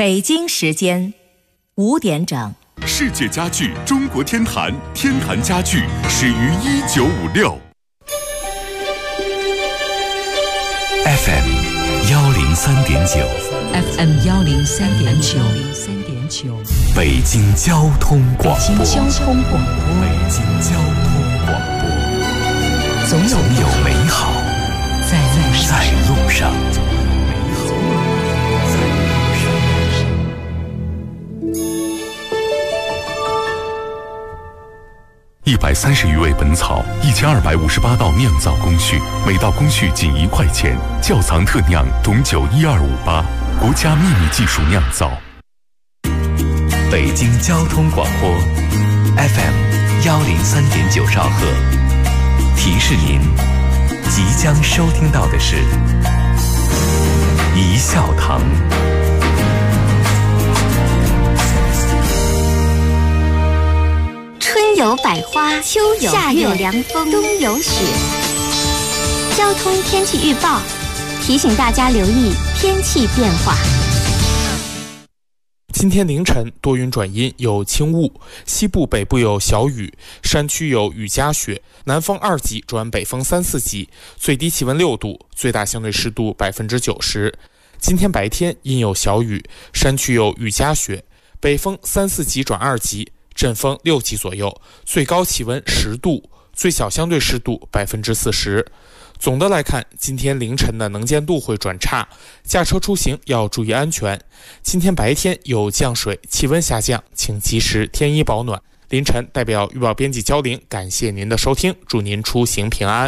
北京时间5点整。 世界家具中国天坛，天坛家具始于1956。FM 103.9 FM 103.9 北京交通广播。 北京交通广播。 北京交通广播。总有美好在路上。130余味本草，1258道酿造工序，每道工序仅1块钱。窖藏特酿董酒12588，国家秘密技术酿造。北京交通广播 FM 103.9兆赫，提示您即将收听到的是一笑堂。 春有百花，秋有夏有凉风，冬有雪。交通天气预报提醒大家留意天气变化。 今天凌晨多云转阴，有轻雾，西部北部有小雨，山区有雨夹雪，南风2级转北风3、4级，最低气温6度，最大相对湿度90%。今天白天阴有小雨，山区有雨夹雪，北风3、4级转2级，阵风6级左右，最高气温10度，最小相对湿度40%。总的来看，今天凌晨的能见度会转差，驾车出行要注意安全。今天白天有降水，气温下降，请及时添衣保暖。凌晨代表预报编辑焦玲，感谢您的收听，祝您出行平安。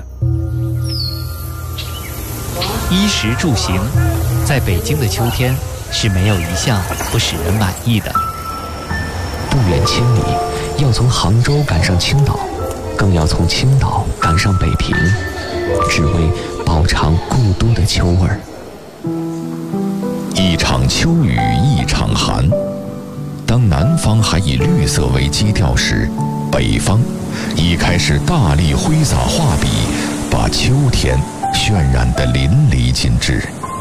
衣食住行，在北京的秋天是没有一项不使人满意的。 不远千里，要从杭州赶上青岛，更要从青岛赶上北平，只为饱尝故都的秋味儿。 一场秋雨一场寒，当南方还以绿色为基调时，北方已开始大力挥洒画笔，把秋天渲染得淋漓尽致。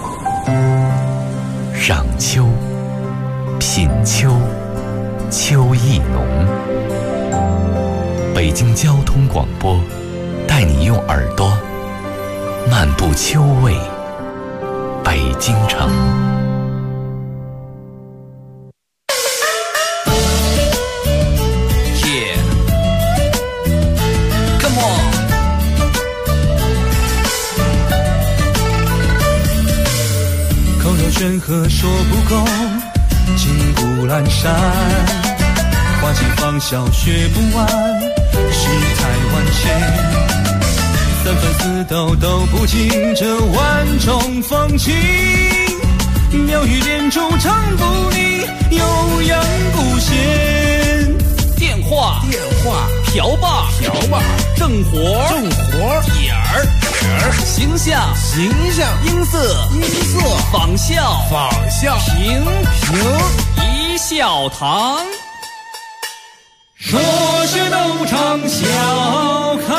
赏秋，品秋，秋意浓。北京交通广播带你用耳朵漫步秋味北京城。 Yeah, come on. 口若悬河说不够，金谷阑珊，花期芳笑学不完，世态万千。3分4斗都不尽这万种风情，妙语连珠唱不腻，悠扬不闲。电话瓢把正活点儿形象音色仿效评一笑堂。说学逗唱笑开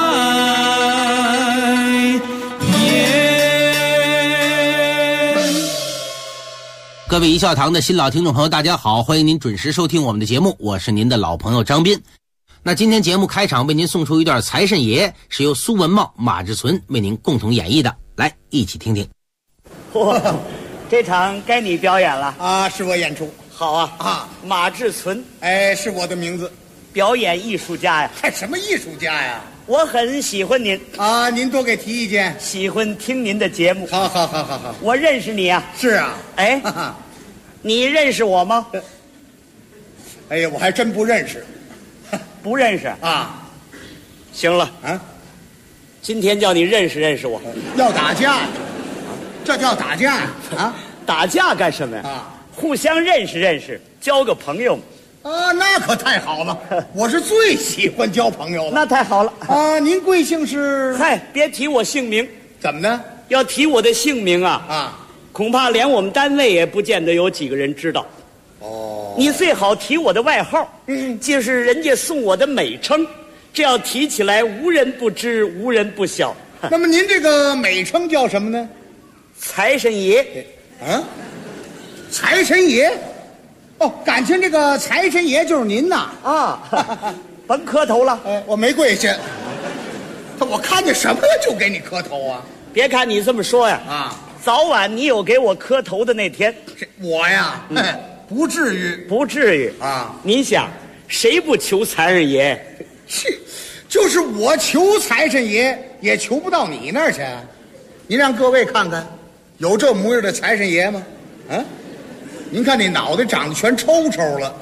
颜。 各位一笑堂的新老听众朋友大家好，欢迎您准时收听我们的节目，我是您的老朋友张斌。那今天节目开场为您送出一段财神爷，是由苏文茂、马志存为您共同演绎的，来一起听听。 这场该你表演了啊，是我演出。 好啊，马志存， 哎，是我的名字。 表演艺术家呀。 还什么艺术家呀？ 我很喜欢您啊，您多给提意见。 喜欢听您的节目。 好。 我认识你啊。 是啊。 哎，你认识我吗？ 哎呀，我还真不认识。 不认识啊？ 行了啊，今天叫你认识认识我。 要打架？这叫打架啊？ 打架干什么呀？ 啊， 互相认识认识，交个朋友。 啊，那可太好了！我是最喜欢交朋友了。 那太好了啊！您贵姓是？ 嗨，别提我姓名。 怎么呢？ 要提我的姓名啊，恐怕连我们单位也不见得有几个人知道。 哦， 你最好提我的外号，就是人家送我的美称，这样提起来无人不知，无人不晓。 那么您这个美称叫什么呢？ 财神爷。 啊？ 财神爷？哦，感情这个财神爷就是您呐？ 啊，甭磕头了。 我没跪下。我看见什么就给你磕头啊？ 别看你这么说呀，早晚你有给我磕头的那天。 我呀，不至于， 不至于啊！您想，谁不求财神爷？ 去，就是我求财神爷，也求不到你那儿去。您让各位看看，有这模样的财神爷吗？啊，您看那脑袋长得全抽抽了，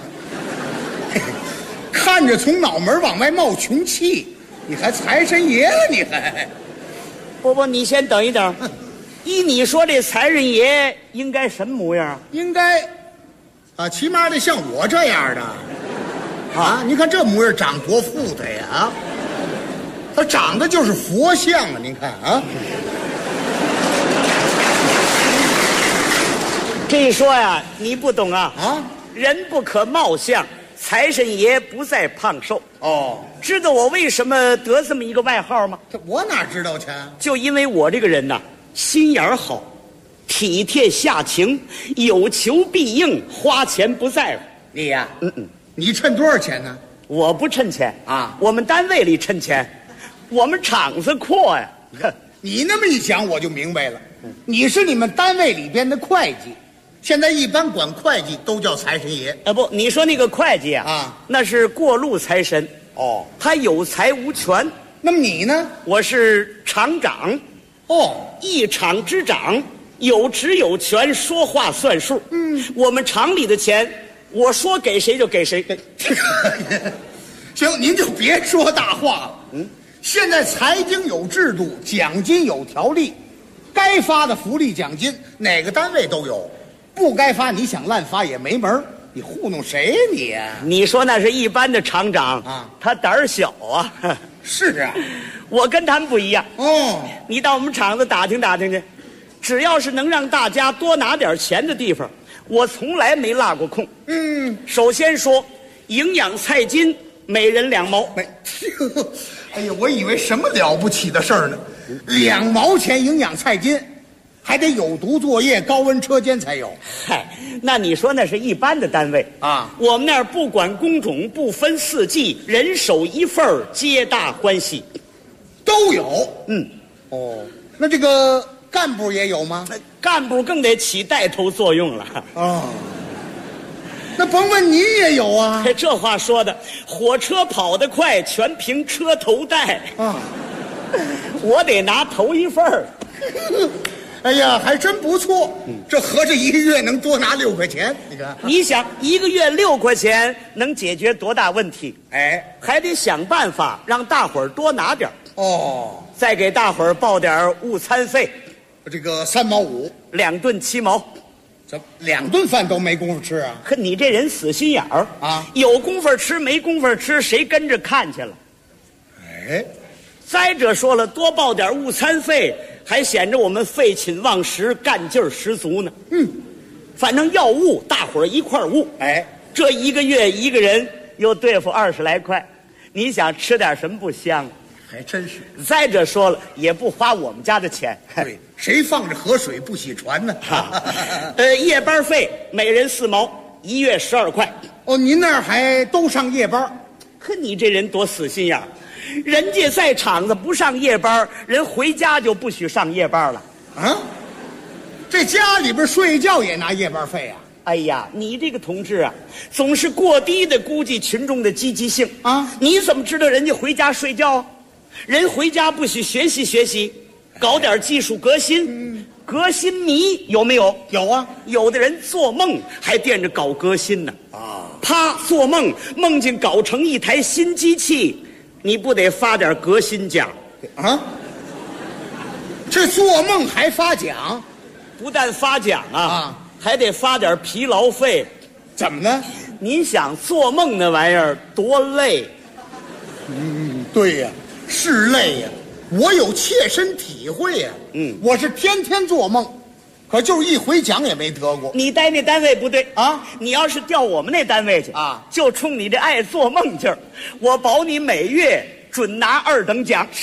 看着从脑门往外冒穷气。你还财神爷了？你还？ 不，你先等一等。依你说，这财神爷应该什么模样？ 应该，起码得像我这样的。啊，你看这模样长多富态呀！啊，他长得就是佛像啊！您看啊。 这一说呀，你不懂啊！人不可貌相。财神爷不在胖瘦哦， 知道我为什么得这么一个外号吗？ 我哪知道去？ 就因为我这个人呐，心眼好，体贴下情，有求必应，花钱不在乎。 你呀，你趁多少钱呢？ 我不趁钱啊， 我们单位里趁钱，我们厂子阔呀。 你那么一讲，我就明白了，你是你们单位里边的会计。现在一般管会计都叫财神爷。 不，你说那个会计啊，那是过路财神。 哦， 他有财无权。 那么你呢？ 我是厂长。 哦， 一厂之长，有职有权，说话算数。我们厂里的钱，我说给谁就给谁。 行，您就别说大话了。现在财经有制度，奖金有条例，该发的福利奖金哪个单位都有。不该发，你想滥发也没门。你糊弄谁呀你呀？ 你说那是一般的厂长啊，他胆儿小啊。 是啊， 我跟他们不一样。 哦， 你到我们厂子打听打听去，只要是能让大家多拿点钱的地方，我从来没落过空。首先说营养菜金，每人2毛。 哎呀，我以为什么了不起的事儿呢？2毛钱营养菜金。还得有毒作业、高温车间才有。 嗨，那你说那是一般的单位啊？我们那儿不管工种，不分四季，人手一份，皆大欢喜， 都有。那这个干部也有吗？ 干部更得起带头作用了。 那甭问您也有啊。 这话说的，火车跑得快，全凭车头带啊。我得拿头一份儿。 哎呀，还真不错。这合着1个月能多拿6块钱，你看。 你想1个月6块钱能解决多大问题？还得想办法让大伙儿多拿点哦， 再给大伙儿报点午餐费。 这个3毛5 ，2顿7毛。 怎么2顿饭都没工夫吃啊？ 可你这人死心眼儿啊！有功夫吃没功夫吃，谁跟着看去了？再者说了，多报点午餐费，还显着我们废寝忘食，干劲儿十足呢。反正要悟，大伙儿一块儿悟。这1个月1个人又对付20来块，你想吃点什么不香？ 还真是。 再者说了，也不花我们家的钱。 对，谁放着河水不洗船呢？ 夜班费每人4毛，1月12块。 哦，您那儿还都上夜班？ 可你这人多死心眼儿。人家在厂子不上夜班，人回家就不许上夜班了。 这家里边睡觉也拿夜班费啊？ 哎呀，你这个同志啊，总是过低的估计群众的积极性啊！你怎么知道人家回家睡觉？人回家不许学习学习，搞点技术革新。革新迷有没有？ 有啊， 有的人做梦还惦着搞革新呢。啪，做梦梦见搞成一台新机器。你不得发点革新奖啊？这做梦还发奖？ 不但发奖啊，还得发点疲劳费。 怎么呢？ 您想做梦那玩意儿多累？ 对呀，是累呀，我有切身体会呀。我是天天做梦，可就是一回奖也没得过。 你待那单位不对啊！你要是调我们那单位去啊，就冲你这爱做梦劲儿，我保你每月准拿2等奖。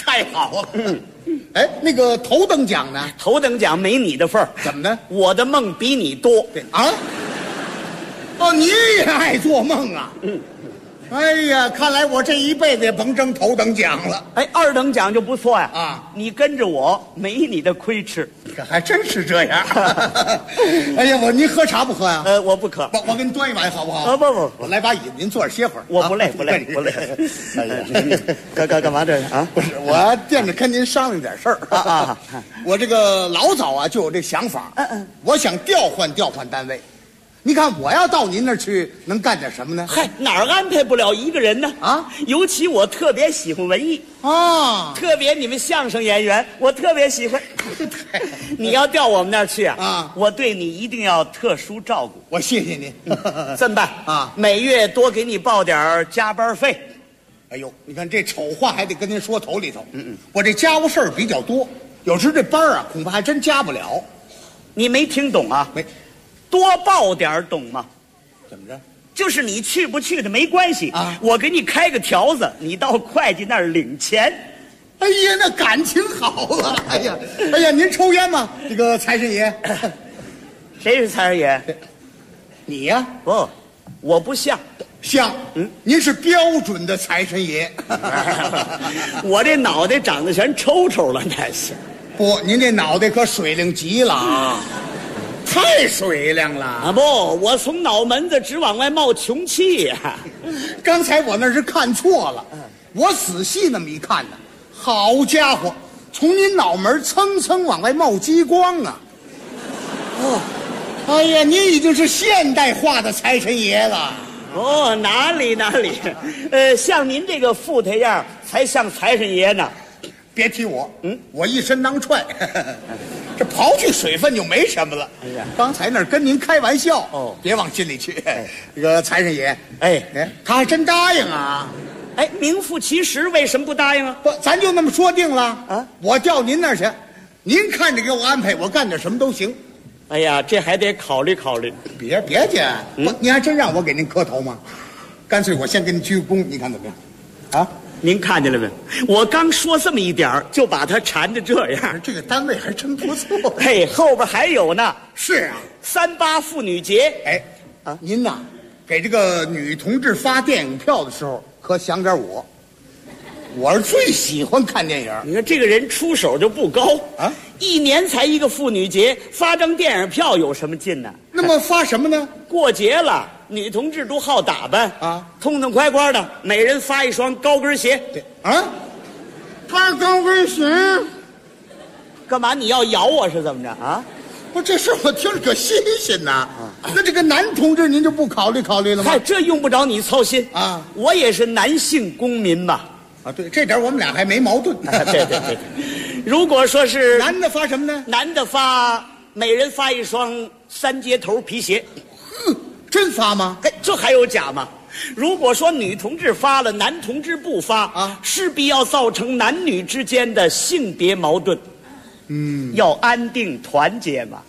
太好了。哎，那个头等奖呢？ 头等奖没你的份儿。 怎么呢？ 我的梦比你多。 啊？哦，你也爱做梦啊？哎呀，看来我这一辈子也甭争头等奖了。 哎，二等奖就不错呀。 啊， 你跟着我没你的亏吃。 这还真是这样。哎呀，您喝茶不喝呀？ 我不渴。 我给您端一碗好不好？ 不， 我来把椅子，您坐着歇会儿。 我不累，不累。哎呀，干嘛这是啊？ 不是，我惦着跟您商量点事儿啊。我这个老早啊就有这想法。我想调换单位。你看，我要到您那儿去，能干点什么呢？ 嗨，哪儿安排不了一个人呢？啊，尤其我特别喜欢文艺啊，特别你们相声演员，我特别喜欢。你要调我们那儿去啊，我对你一定要特殊照顾。 我谢谢您。 这么办啊？每月多给你报点加班费。 哎呦，你看这丑话还得跟您说头里头。我这家务事儿比较多，有时这班啊恐怕还真加不了。 你没听懂啊？ 没。 多报点懂吗？ 怎么着？ 就是你去不去的没关系啊，我给你开个条子，你到会计那儿领钱。 哎呀，那感情好了。哎呀，您抽烟吗？这个财神爷。 谁是财神爷？ 你呀？ 不，我不像。 像，您是标准的财神爷。 我这脑袋长得全抽抽了，那是。 不，您这脑袋可水灵极了啊。太水灵了啊！ 不，我从脑门子直往外冒穷气呀。 刚才我那是看错了，我仔细那么一看呢，好家伙，从您脑门蹭蹭往外冒激光啊！哦，哎呀，您已经是现代化的财神爷了。 哦，哪里，像您这个富态样才像财神爷呢。 别提我，我一身囊踹，这刨去水分就没什么了。哎呀，刚才那跟您开玩笑哦，别往心里去。这个财神爷，他还真答应啊。 哎，名副其实，为什么不答应啊？ 不，咱就那么说定了啊。我调您那儿去，您看着给我安排，我干点什么都行。 哎呀，这还得考虑考虑。 别介，您还真让我给您磕头吗？干脆我先给你鞠个躬，你看怎么样？啊？ 您看见了没？我刚说这么一点就把他缠着这样。 这个单位还真不错。 嘿，后边还有呢。 是啊 ，38妇女节。 哎，您呐，给这个女同志发电影票的时候，可想点我。我是最喜欢看电影。 你看这个人出手就不高啊，1年才一个妇女节，发张电影票有什么劲呢？ 那么发什么呢？ 过节了。女同志都好打扮啊，痛痛快快的，每人发一双高跟鞋。 对啊，发高跟鞋， 干嘛？你要咬我是怎么着啊？ 不，这事我听着可新鲜呐。那这个男同志您就不考虑考虑了吗？ 嗨，这用不着你操心啊，我也是男性公民嘛。 啊，对，这点我们俩还没矛盾。 对。如果说是男的发什么呢？ 男的每人发一双3节头皮鞋。 真发吗？ 哎，这还有假吗？如果说女同志发了，男同志不发啊，势必要造成男女之间的性别矛盾。要安定团结嘛。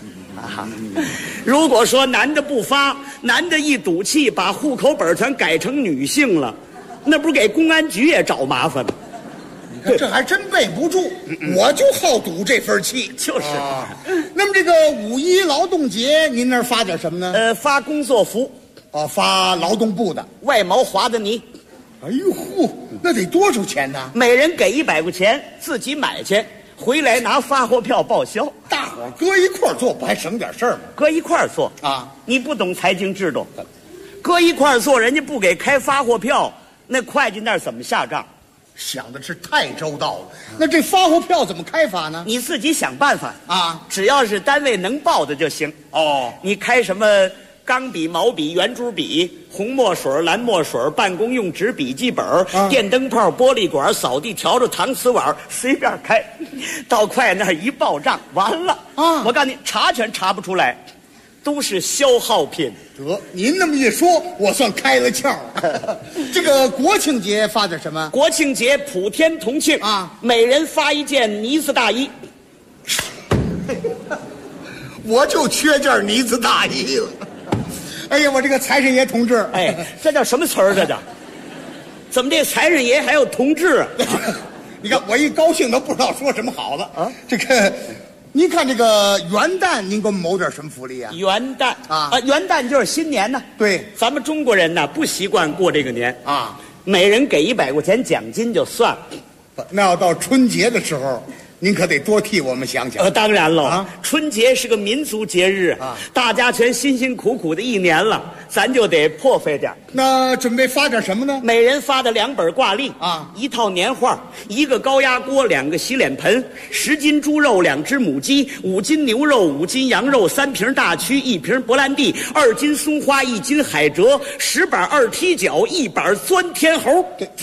如果说男的不发，男的一赌气把户口本全改成女性了，那不是给公安局也找麻烦吗？ 你看这还真备不住，我就好赌这份气。 就是。 那么这个5·1劳动节，您那儿发点什么呢？ 发工作服。 发劳动部的外毛华的呢。 哎呦嚯，那得多少钱呢？ 每人给100块钱，自己买去，回来拿发货票报销。 大伙儿搁一块儿做，不还省点事儿吗？ 搁一块儿做啊？你不懂财经制度，搁一块儿做，人家不给开发货票，那会计那儿怎么下账？ 想的是太周到了。那这发货票怎么开法呢？ 你自己想办法啊！ 只要是单位能报的就行。哦，你开什么钢笔、毛笔、圆珠笔、红墨水、蓝墨水、办公用纸、笔记本、电灯泡、玻璃管、扫地笤帚、搪瓷碗，随便开。到会那儿一报账，完了啊！我告诉你，查全查不出来，都是消耗品。 得，您那么一说，我算开了窍了。这个国庆节发点什么？ 国庆节普天同庆啊！每人发一件呢子大衣。 我就缺件呢子大衣了。哎呀，我这个财神爷同志， 哎，这叫什么词儿？这叫？怎么这财神爷还有同志啊？ 你看我一高兴都不知道说什么好了啊！这个，您看这个元旦，您给我们谋点什么福利啊？ 元旦元旦就是新年呢。 对， 咱们中国人呢不习惯过这个年啊，每人给100块钱奖金就算了。 那要到春节的时候，您可得多替我们想想。 当然喽，春节是个民族节日啊，大家全辛辛苦苦的一年了，咱就得破费点。 那准备发点什么呢？ 每人发的2本挂历啊，1套年画，1个高压锅，2个洗脸盆，10斤猪肉，2只母鸡，5斤牛肉，5斤羊肉，3瓶大曲，1瓶勃兰地，2斤松花，1斤海蜇，10板2踢脚，1板钻天猴。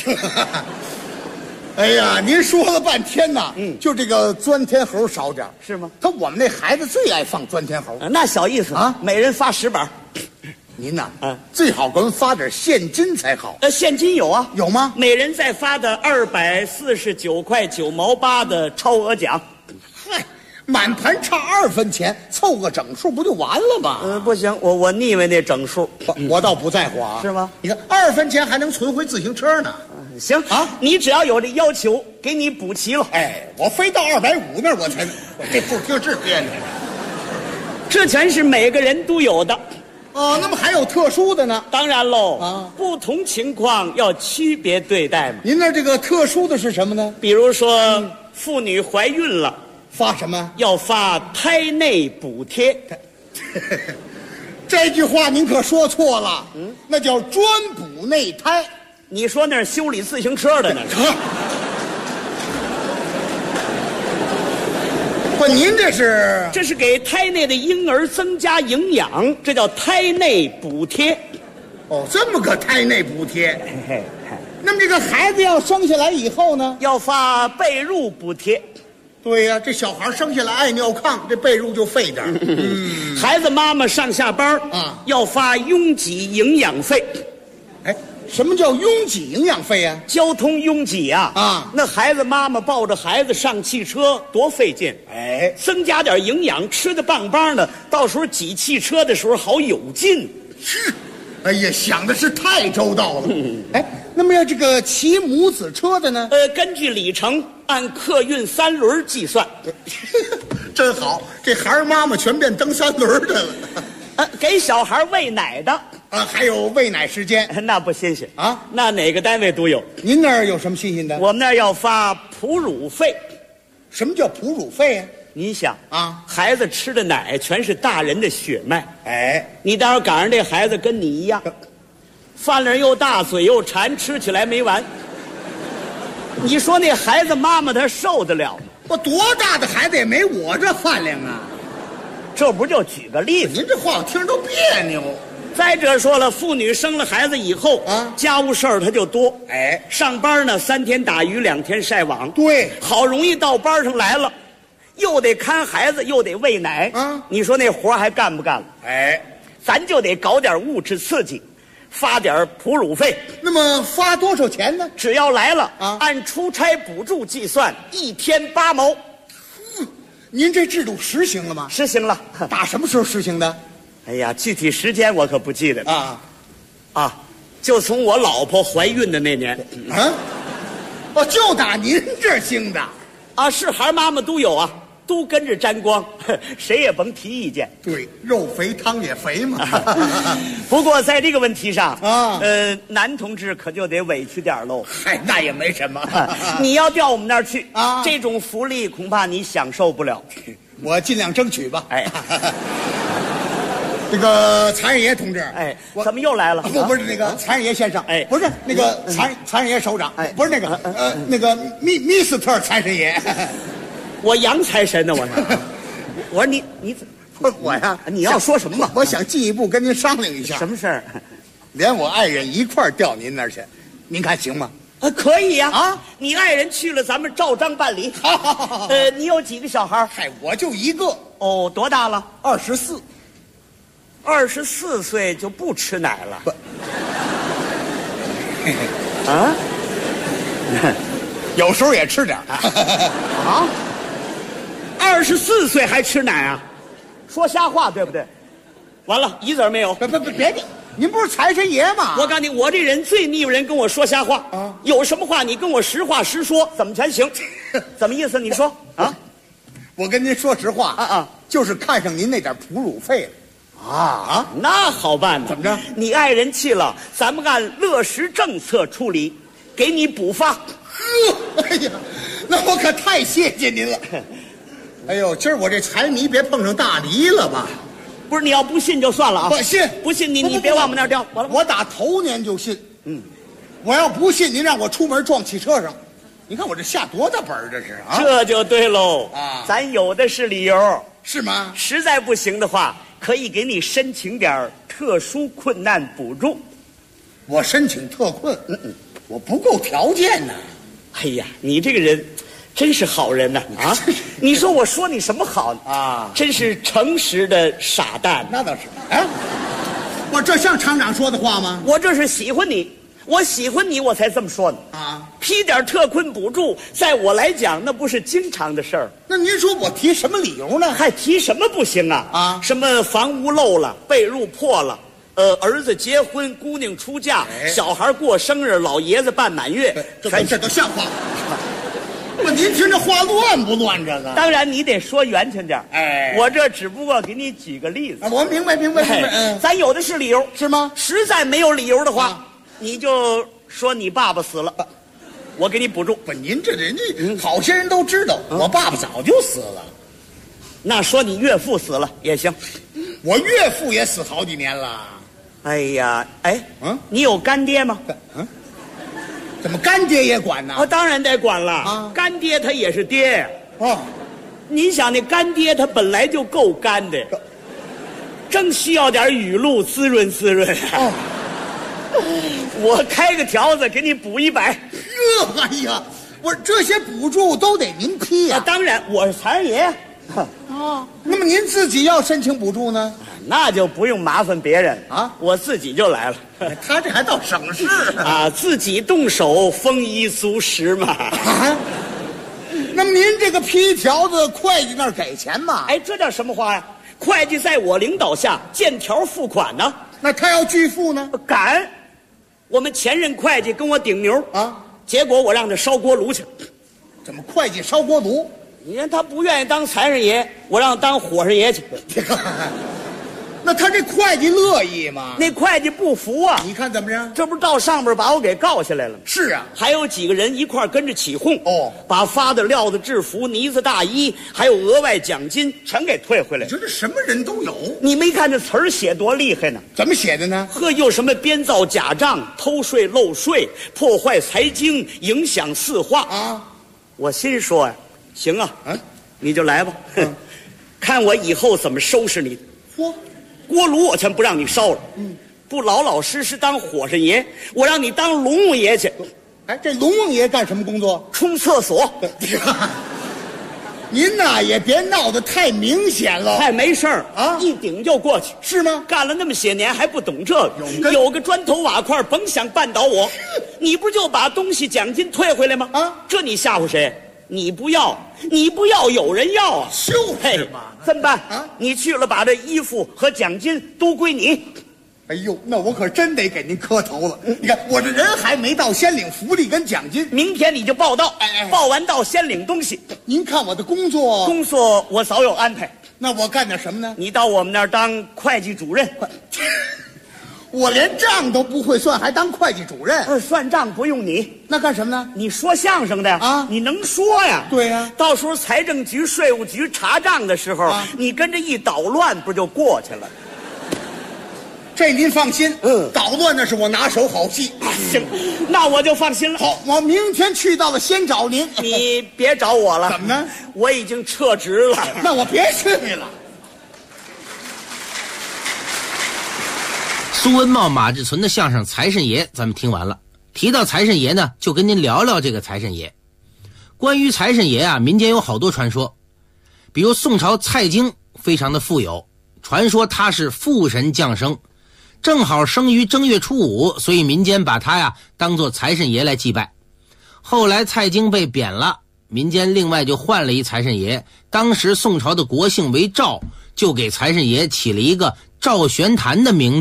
哎呀，您说了半天呐，就这个钻天猴少点是吗？ 我们那孩子最爱放钻天猴， 那小意思啊，每人发10板。 您呐，最好给我们发点现金才好。 现金有啊， 有吗？ 每人再发的249块9毛8的超额奖。 嗨，满盘差2分钱，凑个整数不就完了吗？ 不行，我腻歪那整数， 我倒不在乎啊。 是吗？ 你看2分钱还能存回自行车呢。 行啊，你只要有这要求，给你补齐了。 哎，我非到250那儿我才，我这不听这编的。 这全是每个人都有的。 哦，那么还有特殊的呢？ 当然喽，不同情况要区别对待嘛。 您那这个特殊的是什么呢？ 比如说，妇女怀孕了， 发什么？ 要发胎内补贴。 这句话您可说错了，那叫专补内胎。 你说那是修理自行车的呢？ 不，您这是给胎内的婴儿增加营养，这叫胎内补贴。 哦，这么个胎内补贴。那么这个孩子要生下来以后呢， 要发被褥补贴。 对呀，这小孩生下来爱尿炕，这被褥就费点。 孩子妈妈上下班啊，要发拥挤营养费。 哎，什么叫拥挤营养费啊？ 交通拥挤啊！那孩子妈妈抱着孩子上汽车多费劲。 哎， 增加点营养，吃的棒棒的，到时候挤汽车的时候好有劲。 是，哎呀，想的是太周到了。哎，那么要这个骑母子车的呢？ 根据里程按客运3轮计算。 真好，这孩儿妈妈全变蹬3轮的了。 给小孩喂奶的还有喂奶时间， 那不新鲜啊？ 那哪个单位都有。 您那儿有什么新鲜的？ 我们那儿要发哺乳费。 什么叫哺乳费啊？ 你想啊， 孩子吃的奶全是大人的血脉。 哎， 你待会儿赶上这孩子跟你一样，饭量又大，嘴又馋，吃起来没完。你说那孩子妈妈她受得了吗？ 我多大的孩子也没我这饭量啊！ 这不就举个例子？ 您这话我听着都别扭。 再者说了，妇女生了孩子以后啊，家务事儿她就多。 哎， 上班呢3天打鱼2天晒网。 对， 好容易到班上来了，又得看孩子，又得喂奶啊。你说那活还干不干了？ 哎， 咱就得搞点物质刺激，发点哺乳费。 那么发多少钱呢？ 只要来了啊，按出差补助计算，1天8毛。 您这制度实行了吗？ 实行了。 打什么时候实行的？ 哎呀，具体时间我可不记得了啊，就从我老婆怀孕的那年啊，就打您这儿兴的啊，是孩妈妈都有啊，都跟着沾光，谁也甭提意见。 对，肉肥汤也肥嘛。 不过在这个问题上啊，男同志可就得委屈点喽。 嗨，那也没什么。 你要调我们那儿去啊， 这种福利恐怕你享受不了。 我尽量争取吧。 哎。 这个残忍爷同志， 哎，怎么又来了？ 不是那个残忍爷先生， 哎， 不是那个残忍爷首长，哎，不是那个那个密斯特残忍爷， 我洋财神呢，我说你不是我呀， 你要说什么嘛？ 我想进一步跟您商量一下， 什么事儿？ 连我爱人一块儿调您那儿去，您看行吗？ 可以呀，啊，你爱人去了，咱们照章办理。 好， 你有几个小孩？ 嗨，我就一个。 哦，多大了 ？24。 24岁就不吃奶了？ 不， 啊， 有时候也吃点啊。24岁还吃奶啊？说瞎话对不对？完了，一子没有。 别， 您不是财神爷吗？ 我告诉你，我这人最腻歪人跟我说瞎话啊！有什么话你跟我实话实说，怎么全行？怎么意思？你说啊？ 我跟您说实话啊，就是看上您那点哺乳费了啊！ 那好办呢。 怎么着？ 你爱人气了，咱们按乐时政策处理，给你补发。 呵，哎呀，那我可太谢谢您了。哎呦，今儿我这财迷别碰上大梨了吧？ 不是，你要不信就算了啊！ 不信， 不信你别往我们那儿掉。完了， 我打头年就信。我要不信，您让我出门撞汽车上，你看我这下多大本儿这是啊？ 这就对喽啊！咱有的是理由， 是吗？ 实在不行的话，可以给你申请点特殊困难补助。 我申请特困，我不够条件呢。 哎呀，你这个人真是好人呐！啊，你说我说你什么好啊？真是诚实的傻蛋。 那倒是。哎，我这像厂长说的话吗？ 我这是喜欢你，我喜欢你，我才这么说呢。啊，批点特困补助，在我来讲那不是经常的事儿。 那您说我提什么理由呢？ 还提什么不行啊？啊，什么房屋漏了，被褥破了。儿子结婚，姑娘出嫁，小孩过生日，老爷子办满月， 这都像话吗？不，您听这话乱不乱？这个当然你得说圆圈点。哎，我这只不过给你举个例子。 我明白。 咱有的是理由， 是吗？ 实在没有理由的话，你就说你爸爸死了，我给你补助。 不，您这人家好些人都知道，我爸爸早就死了。 那说你岳父死了也行， 我岳父也死好几年了。 哎呀，你有干爹吗？ 怎么干爹也管呢？ 当然得管了啊！干爹他也是爹呀。您想那干爹他本来就够干的，正需要点雨露滋润滋润。我开个条子给你补100。 哎呀，我这些补助都得您批呀。 当然，我是财神爷。 那么您自己要申请补助呢？ 那就不用麻烦别人啊，我自己就来了。 他这还倒省事啊，自己动手，丰衣足食嘛。 那么您这个批条子，会计那儿给钱吗？ 哎，这叫什么话呀？会计在我领导下见条付款呢。 那他要拒付呢？ 敢！我们前任会计跟我顶牛啊，结果我让他烧锅炉去。 怎么会计烧锅炉？ 你看他不愿意当财神爷，我让他当火神爷去。 那他这会计乐意吗？ 那会计不服啊！ 你看怎么着？ 这不是到上边把我给告下来了吗？ 是啊， 还有几个人一块跟着起哄把发的料子制服、呢子大衣，还有额外奖金全给退回来。 这什么人都有。 你没看这词儿写多厉害呢？ 怎么写的呢？ 又什么编造假账、偷税漏税、破坏财经、影响四化啊！我心说呀，行啊，你就来吧，看我以后怎么收拾你。锅炉我全不让你烧了，不老老实实当火神爷，我让你当龙王爷去。 哎，这龙王爷干什么工作？ 冲厕所。 您呐也别闹得太明显了， 太没事儿啊，一顶就过去， 是吗？ 干了那么些年还不懂这个，有个砖头瓦块甭想绊倒我。你不就把东西奖金退回来吗？啊，这你吓唬谁？你不要，有人要啊！ 就是嘛， 怎么办啊？你去了，把这衣服和奖金都归你。 哎呦，那我可真得给您磕头了。你看我这人还没到，先领福利跟奖金。 明天你就报到，报完到先领东西。 您看我的工作我早有安排。 那我干点什么呢？ 你到我们那儿当会计主任。 我连账都不会算，还当会计主任？ 算账不用你， 那干什么呢？ 你说相声的啊，你能说呀？ 对呀， 到时候财政局、税务局查账的时候，你跟着一捣乱，不就过去了？ 这您放心，捣乱那是我拿手好戏。 行，那我就放心了。 好，我明天去到了先找您。 你别找我了。 怎么呢？ 我已经撤职了。 那我别去了。 苏文茂、马志存的相声《财神爷》咱们听完了。提到财神爷呢，就跟您聊聊这个财神爷。关于财神爷啊，民间有好多传说，比如宋朝蔡京非常的富有，传说他是父神降生，正好生于正月初5，所以民间把他呀当作财神爷来祭拜。后来蔡京被贬了，民间另外就换了一财神爷，当时宋朝的国姓为赵，就给财神爷起了一个赵玄坛的名字，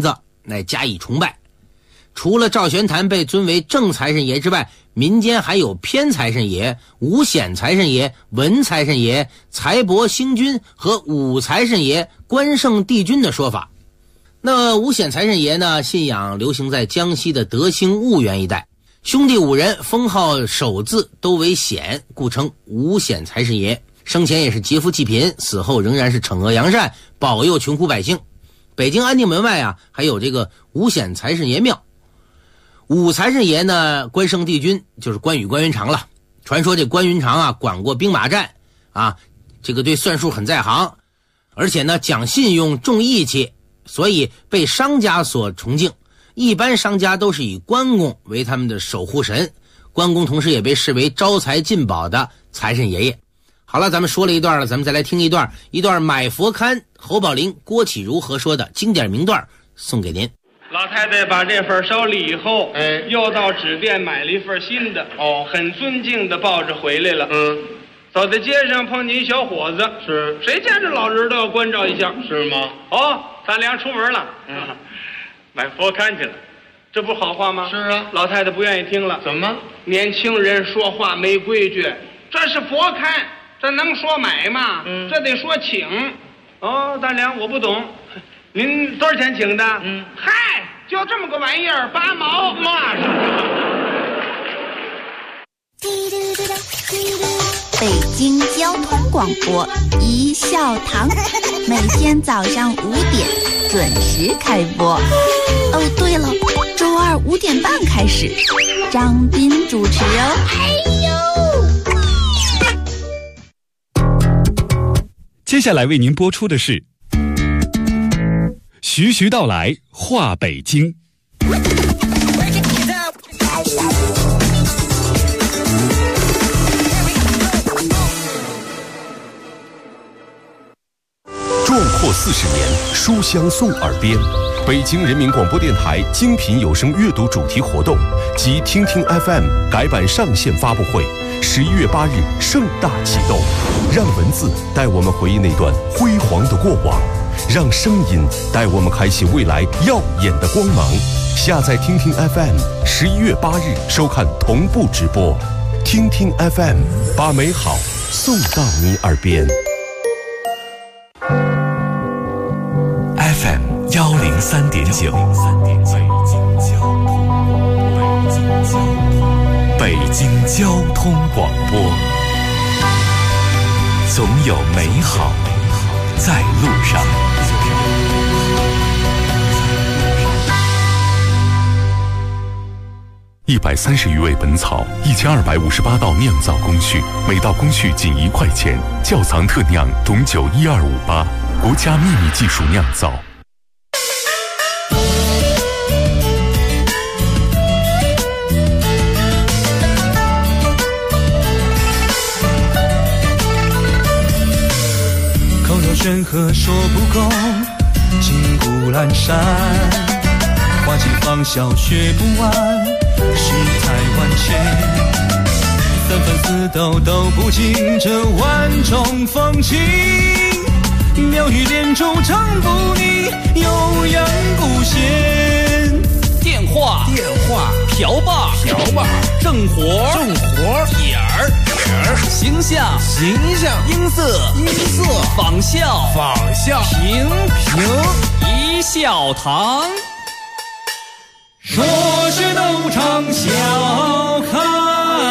加以崇拜。除了赵玄坛被尊为正财神爷之外，民间还有偏财神爷、五显财神爷、文财神爷、财帛星君和武财神爷、关圣帝君的说法。那五显财神爷呢，信仰流行在江西的德兴婺源一带，兄弟5人封号首字都为显，故称五显财神爷。生前也是劫富济贫，死后仍然是惩恶扬善，保佑穷苦百姓。北京安定门外啊，还有这个五显财神爷庙。武财神爷呢，关圣帝君就是关羽关云长了。传说这关云长啊，管过兵马战啊，这个对算术很在行，而且呢讲信用重义气，所以被商家所崇敬。一般商家都是以关公为他们的守护神，关公同时也被视为招财进宝的财神爷爷。好了，咱们说了一段了，咱们再来听一段买佛龛侯宝林、郭启儒合说的经典名段，送给您。 老太太把这份烧了以后，又到纸店买了一份新的，很尊敬的抱着回来了。走在街上碰见一小伙子，是谁见着老人都要关照一下，是吗？咱俩出门了，买佛龛去了，这不好话吗？是啊。老太太不愿意听了，怎么？年轻人说话没规矩，这是佛龛，这能说买吗？这得说请。大娘，我不懂。您多少钱请的？嗨，就这么个玩意儿，8毛嘛。 北京交通广播一笑堂，每天早上5点准时开播。对了，周二5点半开始，张斌主持哦。 接下来为您播出的是徐徐道来话北京。 壮阔40年，书香送耳边。北京人民广播电台精品有声阅读主题活动及听听 FM 改版上线发布会，11月8日盛大启动。让文字带我们回忆那段辉煌的过往，让声音带我们开启未来耀眼的光芒。下载听听 FM，11月8日收看同步直播。听听 FM， 把美好送到你耳边。 FM 103.9，北京交通广播，总有美好在路上。130余味本草，1258道酿造工序，每道工序仅1块钱。窖藏特酿董酒12588，国家秘密技术酿造。 口若悬河说不够，金谷阑珊，花季芳笑学不完，世态万千。三番四斗都不尽这万种风情，妙语连珠唱不腻，悠扬不闲。 电话瓢把正活点儿形象音色仿效平一笑堂。 说是斗场笑开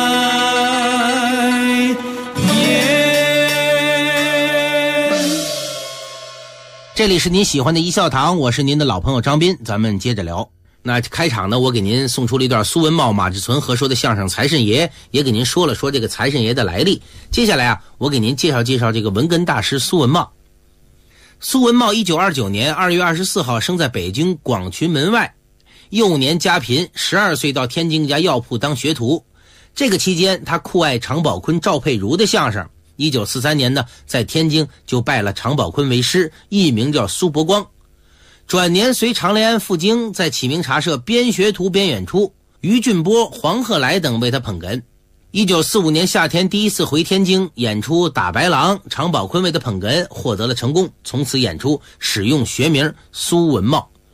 这里是您喜欢的一笑堂，我是您的老朋友张斌，咱们接着聊。那开场呢，我给您送出了一段苏文茂、马志存合说的相声《财神爷》，也给您说了说这个财神爷的来历。接下来啊，我给您介绍介绍这个文哏大师苏文茂。苏文茂1929年2月24号生在北京广渠门外，幼年家贫，12岁到天津一家药铺当学徒。这个期间，他酷爱常宝坤、赵佩茹的相声。1943年呢，在天津就拜了常宝坤为师，艺名叫苏伯光。转年随常连安赴京，在启明茶社边学徒边演出，于俊波、黄鹤来等为他捧哏。1945年夏天第一次回天津演出打白狼，常宝坤为他捧哏，获得了成功，从此演出使用学名苏文茂。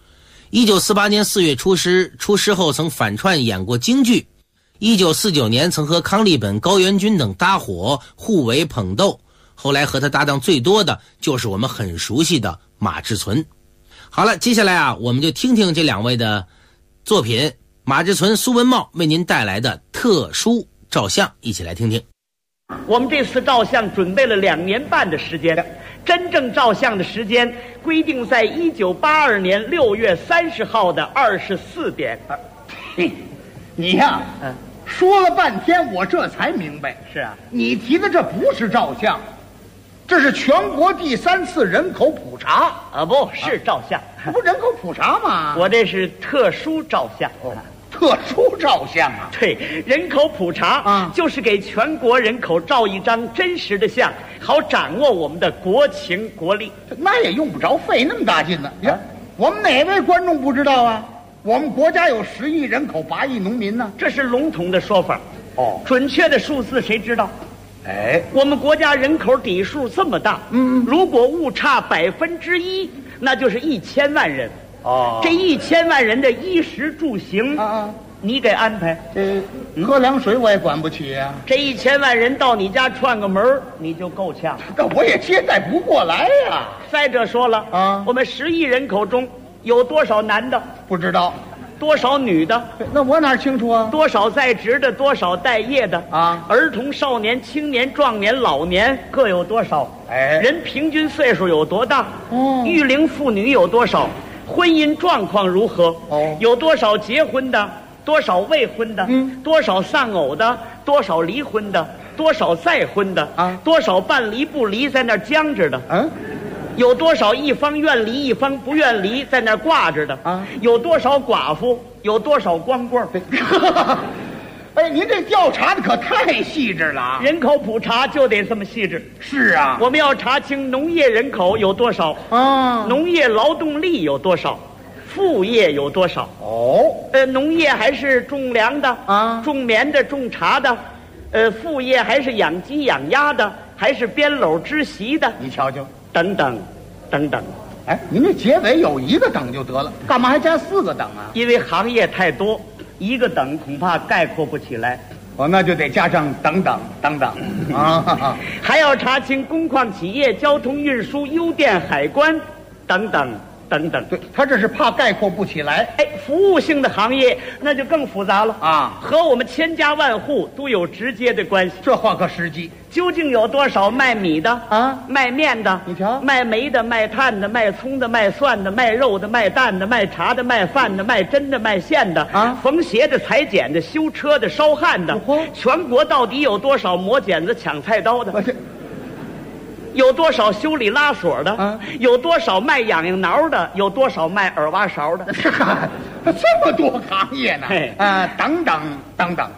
1948年4月出师后曾反串演过京剧。1949年曾和康利本、高元军等搭伙互为捧逗，后来和他搭档最多的就是我们很熟悉的马志存。好了，接下来我们就听听这两位的作品，马志存、苏文茂为您带来的特殊照相，一起来听听。 我们这次照相准备了2年半的时间，真正照相的时间规定在1982年6月30号的24点。 你呀，说了半天，我这才明白。 是啊， 你提的这不是照相，这是全国第3次人口普查啊，不是照相， 不人口普查吗？ 我这是特殊照相。 特殊照相啊？ 对，人口普查就是给全国人口照一张真实的相，好掌握我们的国情国力。 那也用不着费那么大劲呢。我们哪位观众不知道啊？我们国家有10亿人口，8亿农民呢。 这是笼统的说法。准确的数字谁知道？我们国家人口底数这么大，如果误差1%，那就是1000万人。这1000万人的衣食住行你给安排。 喝凉水我也管不起啊。 这1000万人到你家串个门你就够呛， 那我也接待不过来呀。 再者说了我们10亿人口中有多少男的？ 不知道。 多少女的？ 那我哪清楚啊？ 多少在职的，多少待业的儿童、少年、青年、壮年、老年各有多少？人平均岁数有多大？育龄妇女有多少？婚姻状况如何？有多少结婚的？多少未婚的？多少丧偶的？多少离婚的？多少再婚的？多少半离不离在那儿僵着的？有多少一方愿离一方不愿离在那儿挂着的？有多少寡妇？有多少光棍？ 您这调查的可太细致了。 人口普查就得这么细致。 是啊， 我们要查清农业人口有多少农业劳动力有多少，副业有多少。农业还是种粮的种棉的种茶的，副业还是养鸡养鸭的，还是编篓织席的。 你瞧瞧， 等等等等。 您这结尾有1个等就得了，干嘛还加4个等啊？ 因为行业太多，1个等恐怕概括不起来。 那就得加上等等等等还要查清工矿企业、交通运输、邮电、海关等等等等。 对，他这是怕概括不起来。 服务性的行业那就更复杂了和我们千家万户都有直接的关系。 这话可实际。 究竟有多少卖米的卖面的？ 你瞧， 卖煤的、卖炭的、卖葱的、卖蒜的、卖肉的、卖蛋的、卖茶的、卖饭的、卖针的、卖线的缝鞋的、裁剪的、修车的、烧焊的。全国到底有多少磨剪子、抢菜刀的？有多少修理拉锁的有多少卖痒痒挠的？有多少卖耳挖勺的？ 这么多行业呢等等等等。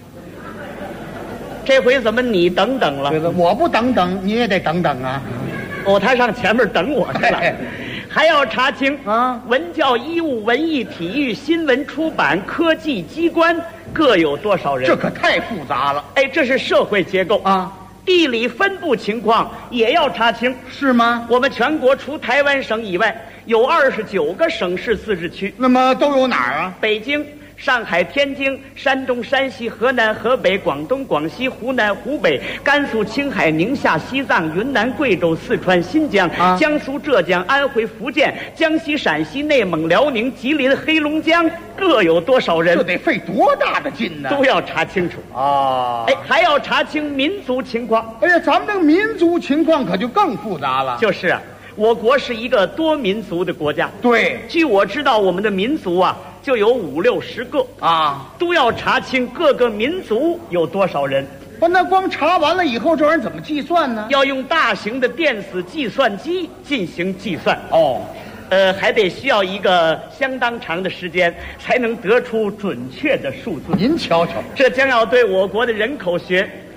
这回怎么你等等了？ 我不等等你也得等等啊。 他上前面等我去了。还要查清文教、医务、文艺、体育、新闻出版、科技机关各有多少人。 这可太复杂了。 这是社会结构地理分布情况也要查清。 是吗？ 我们全国除台湾省以外有29个省市自治区。 那么都有哪儿啊？ 北京、上海、天津、山东、山西、河南、河北、广东、广西、湖南、湖北、甘肃、青海、宁夏、西藏、云南、贵州、四川、新疆、江苏、浙江、安徽、福建、江西、陕西、内蒙、辽宁、吉林、黑龙江各有多少人？ 这得费多大的劲呢？ 都要查清楚还要查清民族情况。 咱们这个民族情况可就更复杂了。 就是我国是一个多民族的国家。 对， 据我知道，我们的民族就有50、60个都要查清各个民族有多少人。 那光查完了以后，这玩意儿怎么计算呢？ 要用大型的电子计算机进行计算。还得需要一个相当长的时间，才能得出准确的数字。 您瞧瞧， 这将要对我国的人口学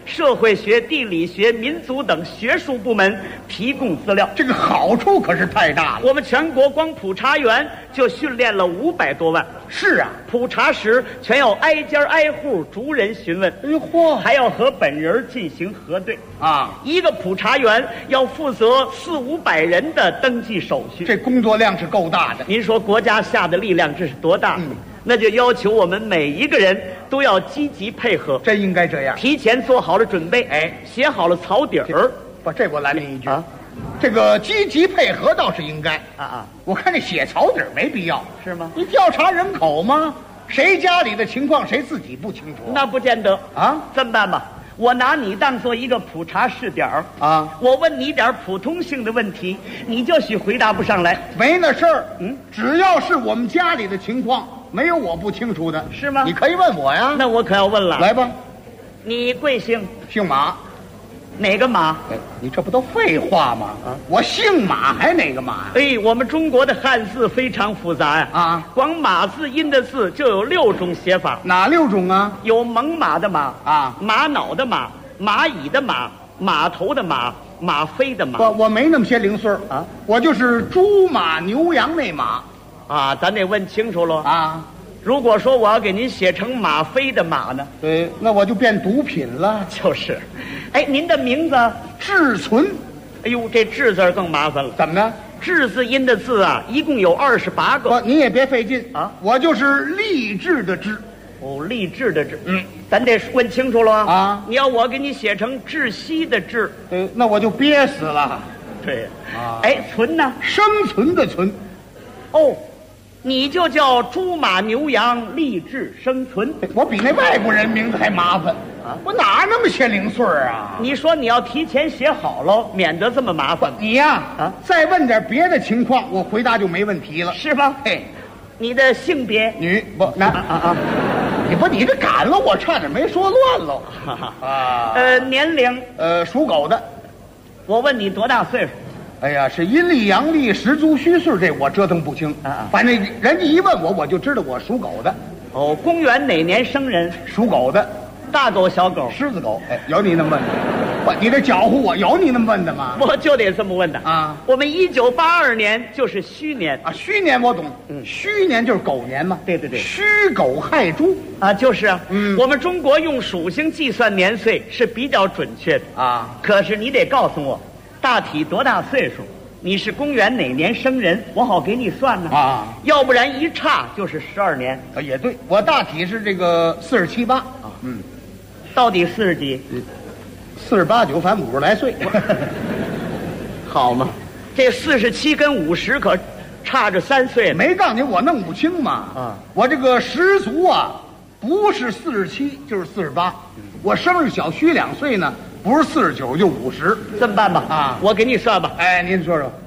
社会学、地理学、民族等学术部门提供资料。 这个好处可是太大了。 我们全国光普查员就训练了500多万。 是啊， 普查时全要挨家挨户逐人询问， 哎呦嚯， 还要和本人进行核对啊！ 一个普查员要负责400-500人的登记手续， 这工作量是够大的。 您说国家下的力量这是多大？那就要求我们每一个人都要积极配合， 真应该这样， 提前做好了准备，写好了草底儿。 不，这我拦您一句啊，这个积极配合倒是应该我看这写草底儿没必要， 是吗？ 你调查人口吗？谁家里的情况谁自己不清楚？ 那不见得啊。 这么办吧，我拿你当做一个普查试点啊，我问你点普通性的问题，你就许回答不上来。 没那事儿，只要是我们家里的情况，没有我不清楚的， 是吗？ 你可以问我呀。 那我可要问了， 来吧。 你贵姓？ 姓马。 哪个马？ 你这不都废话吗？我姓马还哪个马呀？ 我们中国的汉字非常复杂呀。光马字音的字就有6种写法。 哪6种啊？ 有猛犸的马啊， 玛瑙的马，蚂蚁的马，码头的马，马飞的马。 我没那么些零碎啊，我就是猪马牛羊那马啊，咱得问清楚喽啊。 如果说我要给您写成马飞的马呢？ 对，那我就变毒品了。 就是，您的名字志存。 哎呦，这志字更麻烦了。 怎么呢？ 志字音的字啊，一共有28个。 你也别费劲啊，我就是励志的志。 哦，励志的志。咱得问清楚了啊。 你要我给你写成窒息的窒， 那我就憋死了。 对啊。存呢？ 生存的存。 哦。你就叫猪马牛羊励志生存， 我比那外国人名字还麻烦啊！我哪那么些零碎啊？ 你说你要提前写好了，免得这么麻烦。 你呀，再问点别的情况，我回答就没问题了， 是吧？你的性别女不男你这赶了我，差点没说乱喽年龄属狗的。 我问你多大岁数？ 哎呀，是阴历阳历十足虚岁，这我折腾不清反正人家一问我就知道我属狗的。 哦，公元哪年生人？ 属狗的。 大狗小狗？ 狮子狗。有你那么问的？不，你这搅和我，有你那么问的吗？ 我就得这么问的啊。我们1982年就是戌年啊，戌年我懂。戌年就是狗年嘛。 对。 戌狗亥猪啊，就是啊。我们中国用属性计算年岁是比较准确的啊。 可是你得告诉我。大体多大岁数？你是公元哪年生人？我好给你算呢啊！要不然一差就是12年。 也对，我大体是这个47、8啊。 到底40几 ？48、9，反正50来岁。 好嘛，这47跟50可差着3岁。 没告诉你我弄不清嘛啊！我这个十足啊，不是47就是48。我生日小虚2岁呢。不是49就50， 这么办吧？啊，我给你算吧。 您说说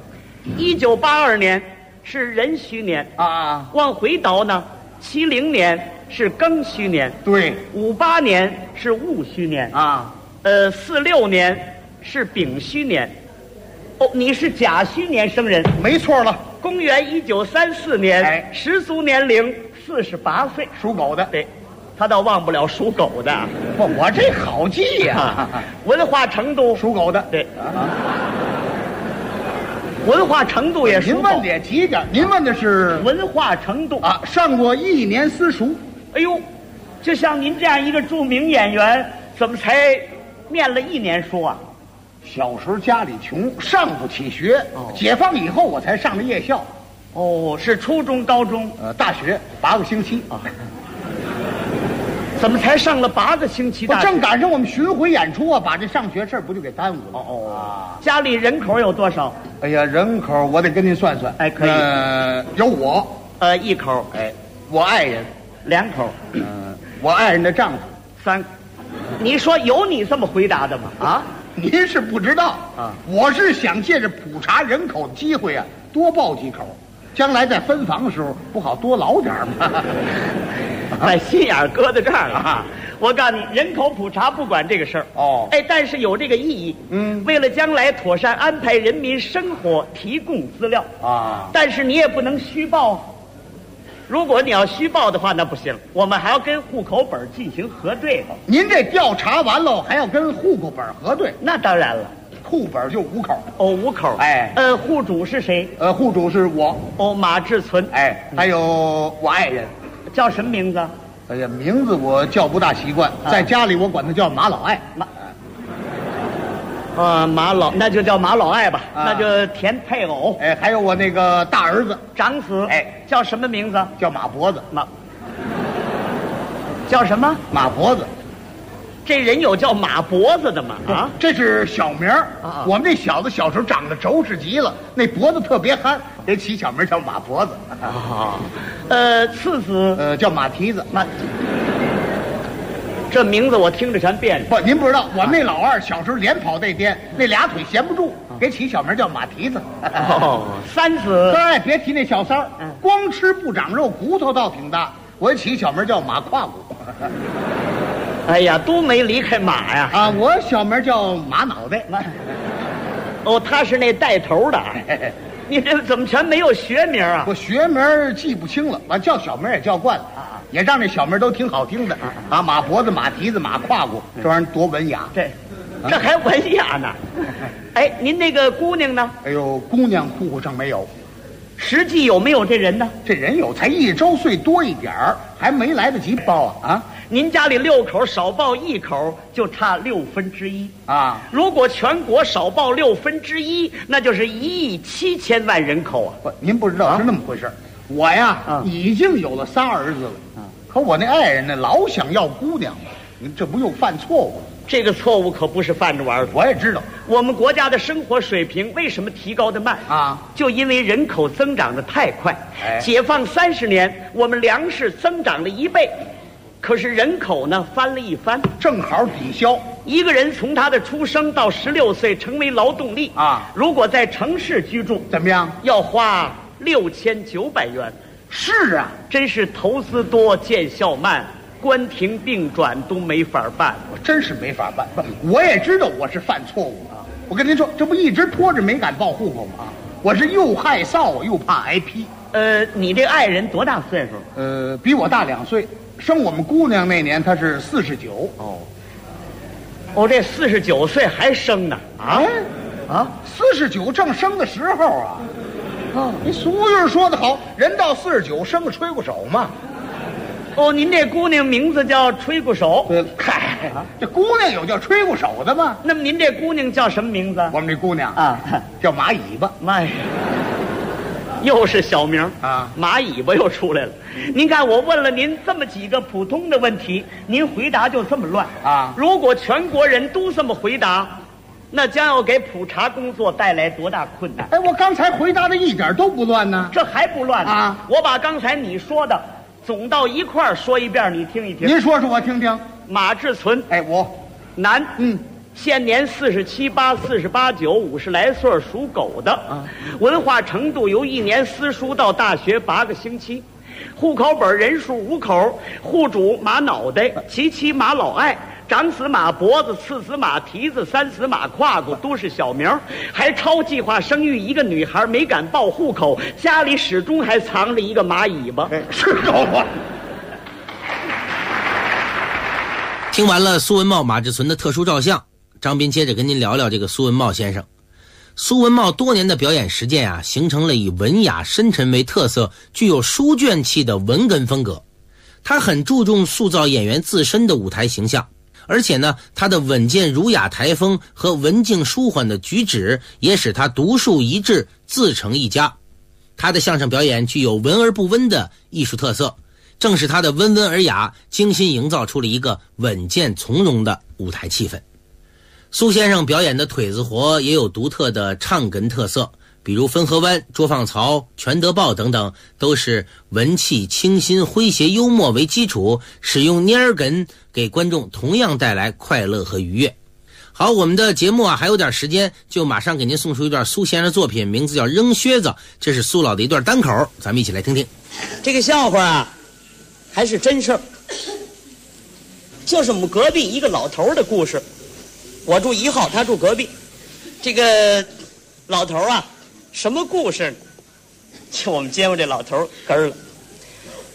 ，1982年是壬戌年啊， 往回倒呢，70年是庚戌年， 对 ，58年是戊戌年啊 ，46年是丙戌年。哦，你是甲戌年生人， 没错了。 公元1934年，十足年龄48岁， 属狗的。 对。他倒忘不了属狗的， 不，我这好记呀。 文化程度属狗的， 对。文化程度也属狗。 您问的也急点，您问的是文化程度啊，上过1年私塾。 哎呦，就像您这样一个著名演员，怎么才念了1年书啊？ 小时候家里穷，上不起学。解放以后我才上的夜校。 哦，是初中、高中、 大学8个星期啊。 怎么才上了8个星期？ 我正赶上我们巡回演出啊，把这上学事儿不就给耽误了？ 家里人口有多少？ 哎呀，人口我得跟您算算。 可以。 有我 ，1口。 我爱人 2口。 我爱人的丈夫 3。你说有你这么回答的吗？啊， 您是不知道啊，我是想借着普查人口的机会啊，多报几口，将来在分房的时候不好多捞点吗？ 把心眼搁在这儿了啊！我告诉你，人口普查不管这个事儿但是有这个意义。为了将来妥善安排人民生活提供资料啊。但是你也不能虚报。 如果你要虚报的话，那不行，我们还要跟户口本进行核对。 您这调查完了还要跟户口本核对？ 那当然了， 户本就5口。 哦，5口。 哎， 户主是谁？ 户主是我。 哦，马志存。 哎，还有我爱人， 叫什么名字？ 哎呀，名字我叫不大习惯，在家里我管他叫马老爱。 马老，那就叫马老爱吧，那就填配偶。 哎，还有我那个大儿子长子， 哎， 叫什么名字？ 叫马脖子。 叫什么？ 马脖子。 这人有叫马脖子的吗？啊， 这是小名啊。我们这小子小时候长得轴实极了，那脖子特别憨，给起小名叫马脖子。 次子叫马蹄子。 这名字我听着全别扭。 不，您不知道，我们那老二小时候连跑带颠，那俩腿闲不住，给起小名叫马蹄子。 三子， 哎，别提那小三儿，光吃不长肉，骨头倒挺大，我起小名叫马胯骨。 哎呀，都没离开马呀！ 啊，我小名叫马脑袋。 哦，他是那带头的。你这怎么全没有学名啊？ 我学名记不清了，完叫小名也叫惯了，也让这小名都挺好听的啊，马脖子、马蹄子、马胯骨，这玩意儿多文雅。 这还文雅呢。哎，您那个姑娘呢？ 哎呦，姑娘户口上没有。 实际有没有这人呢？ 这人有，才1周岁多一点儿，还没来得及报啊！ 您家里6口，少报1口，就差1/6 啊！ 如果全国少报1/6，那就是1.7亿人口啊！ 不，您不知道是那么回事。我呀，已经有了3儿子了，可我那爱人呢，老想要姑娘，您这不又犯错误了？ 这个错误可不是犯着玩的。 我也知道， 我们国家的生活水平为什么提高的慢啊？ 就因为人口增长的太快。解放30年，我们粮食增长了1倍，可是人口呢翻了1番， 正好抵消。 一个人从他的出生到16岁成为劳动力啊， 如果在城市居住， 怎么样？ 要花6900元。 是啊， 真是投资多，见效慢。关停并转都没法办， 我真是没法办。我也知道我是犯错误啊！我跟您说，这不一直拖着没敢报户口吗？我是又害臊又怕挨批。 你这爱人多大岁数？ 比我大2岁，生我们姑娘那年她是49。 哦，这49岁还生呢？ 啊，49正生的时候啊！你俗语说得好，人到49生个吹鼓手嘛。 哦，您这姑娘名字叫吹鼓手。 嗨，这姑娘有叫吹鼓手的吗？ 那么您这姑娘叫什么名字？ 我们这姑娘啊，叫马尾巴。 妈呀，又是小名啊， 马尾巴又出来了。您看，我问了您这么几个普通的问题，您回答就这么乱啊！ 如果全国人都这么回答，那将要给普查工作带来多大困难？ 哎，我刚才回答的一点都不乱呢， 这还不乱呢啊！ 我把刚才你说的总到一块儿说一遍，你听一听。 您说说我听听。 马志存， 哎，我男，现年47、8、48、9，50来岁，属狗的。文化程度由1年私塾到大学8个星期。户口本人数5口，户主马脑袋，其妻马老爱，长子马脖子，次子马蹄子，三子马胯骨，都是小名。还超计划生育一个女孩，没敢报户口，家里始终还藏着一个马尾巴。 是狗啊！ 听完了苏文茂、马志存的特殊照相，张斌接着跟您聊聊这个苏文茂先生。苏文茂多年的表演实践啊，形成了以文雅深沉为特色，具有书卷气的文哏风格。他很注重塑造演员自身的舞台形象，而且呢，他的稳健儒雅台风和文静舒缓的举止，也使他独树一帜，自成一家。他的相声表演具有文而不温的艺术特色，正是他的温文尔雅，精心营造出了一个稳健从容的舞台气氛。苏先生表演的腿子活也有独特的唱哏特色，比如汾河湾、捉放曹、全德报等等，都是文气清新、诙谐幽默为基础，使用蔫儿哏给观众同样带来快乐和愉悦。好，我们的节目啊还有点时间，就马上给您送出一段苏先生的作品，名字叫《扔靴子》，这是苏老的一段单口，咱们一起来听听。 这个笑话啊，还是真事儿，就是我们隔壁一个老头的故事。我住1号，他住隔壁。这个老头啊，什么故事呢？就我们街坊这老头哏儿了。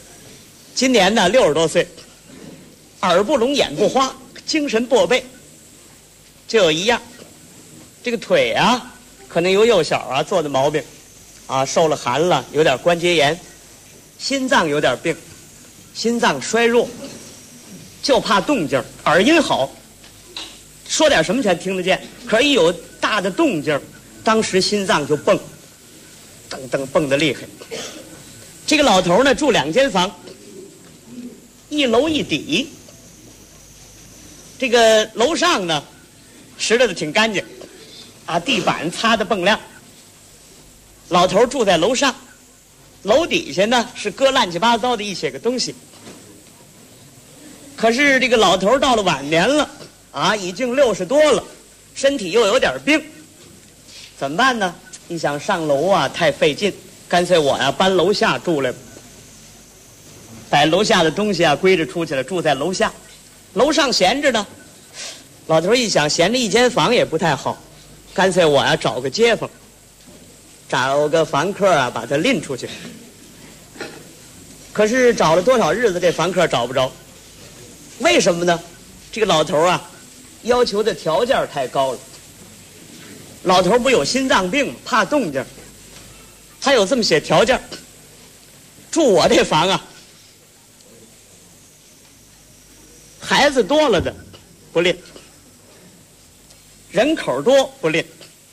今年呢60多岁，耳不聋眼不花，精神过备。就有一样，这个腿啊，可能由幼小啊做的毛病，啊受了寒了，有点关节炎，心脏有点病，心脏衰弱，就怕动静，耳音好，说点什么全听得见，可是一有大的动静，当时心脏就蹦，噔噔蹦得厉害。这个老头呢住2间房，1楼1底，这个楼上呢拾掇的挺干净，啊，地板擦得锃亮。老头住在楼上，楼底下呢是搁乱七八糟的一些个东西。可是这个老头到了晚年了，啊，已经60多了，身体又有点病，怎么办呢？一想上楼啊太费劲，干脆我呀搬楼下住来，把楼下的东西啊归置出去了，住在楼下。楼上闲着呢，老头一想闲着1间房也不太好，干脆我呀找个街坊，找个房客啊把他拎出去。可是找了多少日子，这房客找不着。为什么呢？这个老头啊要求的条件太高了。老头不有心脏病吗？怕动静，他有这么些条件。住我这房啊，孩子多了的不吝，人口多不吝，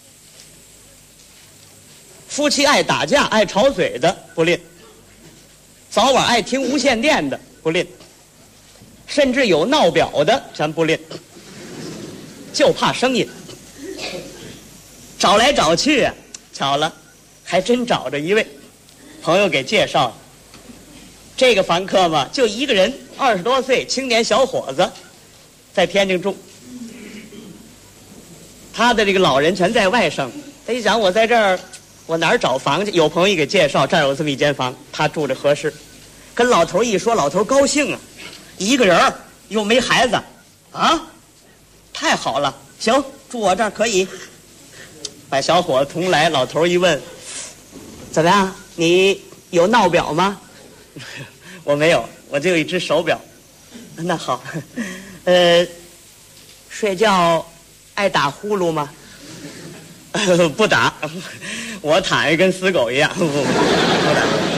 夫妻爱打架爱吵嘴的不吝，早晚爱听无线电的不吝，甚至有闹表的咱不吝，就怕声音。找来找去啊，巧了，还真找着一位朋友给介绍的。这个房客嘛，就一个人，20多岁青年小伙子，在天津住。他的这个老人全在外省，他一想我在这儿，我哪儿找房去？有朋友给介绍，这儿有这么一间房，他住着合适。跟老头一说，老头高兴啊，一个人又没孩子，啊，太好了，行，住我这儿可以。把小伙子同来，老头一问，怎么样？你有闹表吗？我没有，我只有一只手表。那好，睡觉爱打呼噜吗？不打，我躺下跟死狗一样，不打。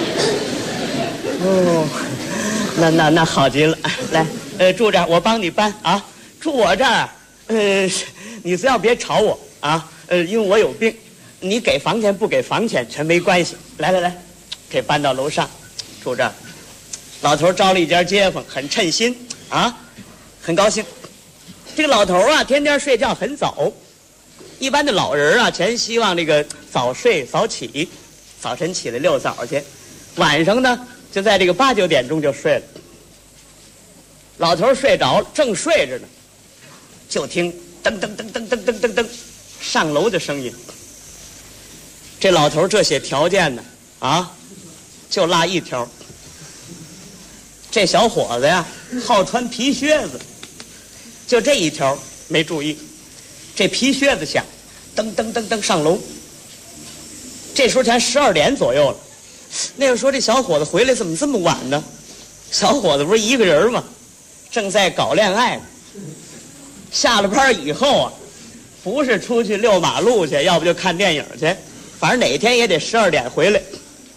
哦，那好极了，来，住这儿，我帮你搬啊。住我这儿，你只要别吵我啊。因为我有病，你给房钱不给房钱全没关系。来，给搬到楼上，住这儿。老头招了一家街坊，很称心啊，很高兴。这个老头啊，天天睡觉很早。一般的老人啊，全希望这个早睡早起，早晨起来遛早去，晚上呢就在这个8、9点钟就睡了。老头睡着了，正睡着呢，就听噔噔噔噔噔噔噔噔。上楼的声音。这老头这些条件呢，啊，就落一条。这小伙子呀，好穿皮靴子，就这一条没注意。这皮靴子响，噔噔噔噔上楼。这时候才12点左右了。那个说这小伙子回来怎么这么晚呢？小伙子不是一个人吗？正在搞恋爱呢。下了班以后啊，不是出去遛马路去，要不就看电影去，反正哪天也得12点回来。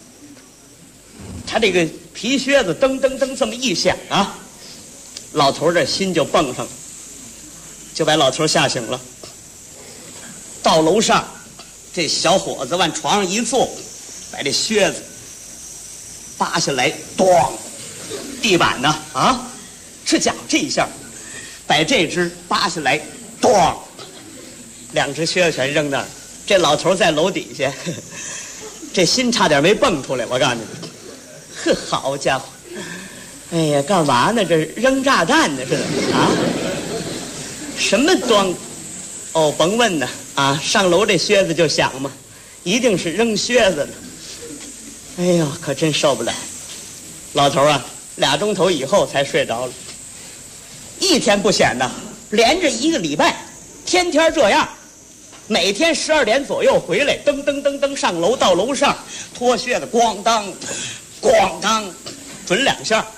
他这个皮靴子噔噔噔这么一响啊，老头这心就蹦上了，就把老头吓醒了。到楼上，这小伙子往床上一坐，把这靴子扒下来，咣，地板呢啊，是讲这一下，把这只扒下来，咣。2只靴子全扔那儿，这老头在楼底下，这心差点没蹦出来。我告诉你，呵，好家伙，哎呀，干嘛呢？这是扔炸弹呢，是的啊？什么装？哦，甭问呢啊！上楼这靴子就响嘛，一定是扔靴子的。哎呀，可真受不了！老头啊，2钟头以后才睡着了，一天不显呢，连着1个礼拜，天天这样。每天12点左右回来，噔噔噔噔上楼，到楼上脱靴子，咣当，咣当，准2下，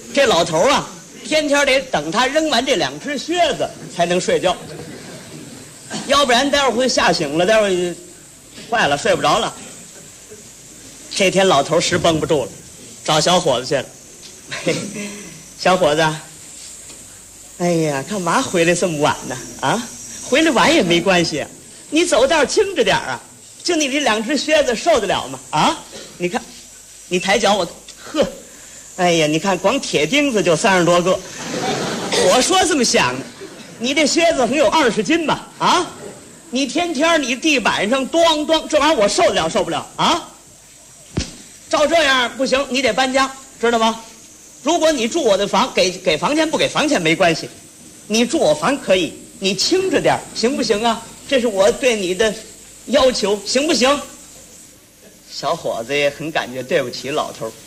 这老头啊，天天得等他扔完这2只靴子才能睡觉，要不然待会儿会吓醒了，待会儿坏了睡不着了。这天老头实绷不住了，找小伙子去了。小伙子，哎呀，干嘛回来这么晚呢？啊，回来晚也没关系，你走道轻着点啊。就你这2只靴子受得了吗？啊，你看，你抬脚我，呵，哎呀，你看光铁钉子就30多个。我说这么想的，你这靴子能有20斤吧？啊，你天天你地板上咣咣，这玩意儿我受得了受不了啊？照这样不行，你得搬家，知道吗？如果你住我的房，给房钱不给房钱没关系，你住我房可以，你轻着点，行不行啊？这是我对你的要求，行不行？小伙子也很感觉对不起老头。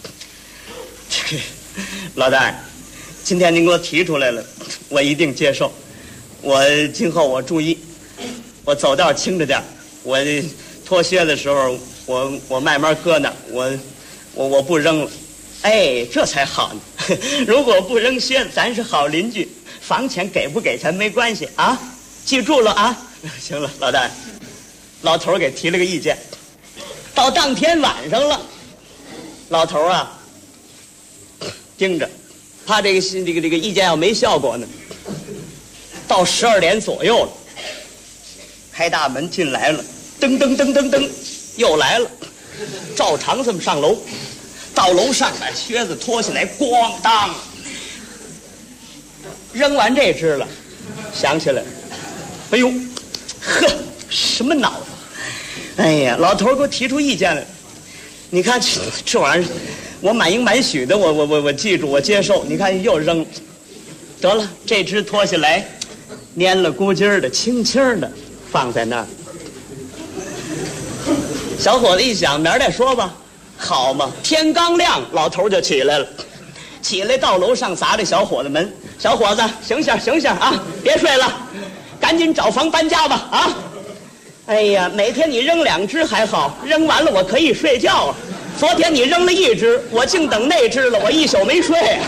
老大，今天您给我提出来了，我一定接受。我今后我注意，我走道轻着点，我脱靴的时候我慢慢搁那，我不扔了。哎，这才好呢。如果不扔靴子，咱是好邻居，房钱给不给咱没关系啊，记住了啊。行了，老大，老头给提了个意见。到当天晚上了，老头啊盯着，怕这个意见要没效果呢。到12点左右了，开大门进来了，噔噔噔噔噔，又来了，照常这么上楼。到楼上把靴子脱下来，咣当，扔完这只了，想起来了，哎呦，呵，什么脑子？哎呀，老头给我提出意见来，你看这玩意儿，我满应满许的，我记住，我接受。你看又扔，得了，这只脱下来，蔫了咕叽的，轻轻的放在那儿。小伙子一想，明儿再说吧。好嘛，天刚亮，老头就起来了，起来到楼上砸这小伙子门。小伙子，醒醒醒醒啊，别睡了，赶紧找房搬家吧啊！哎呀，每天你扔2只还好，扔完了我可以睡觉啊。昨天你扔了1只，我净等那只了，我一宿没睡啊。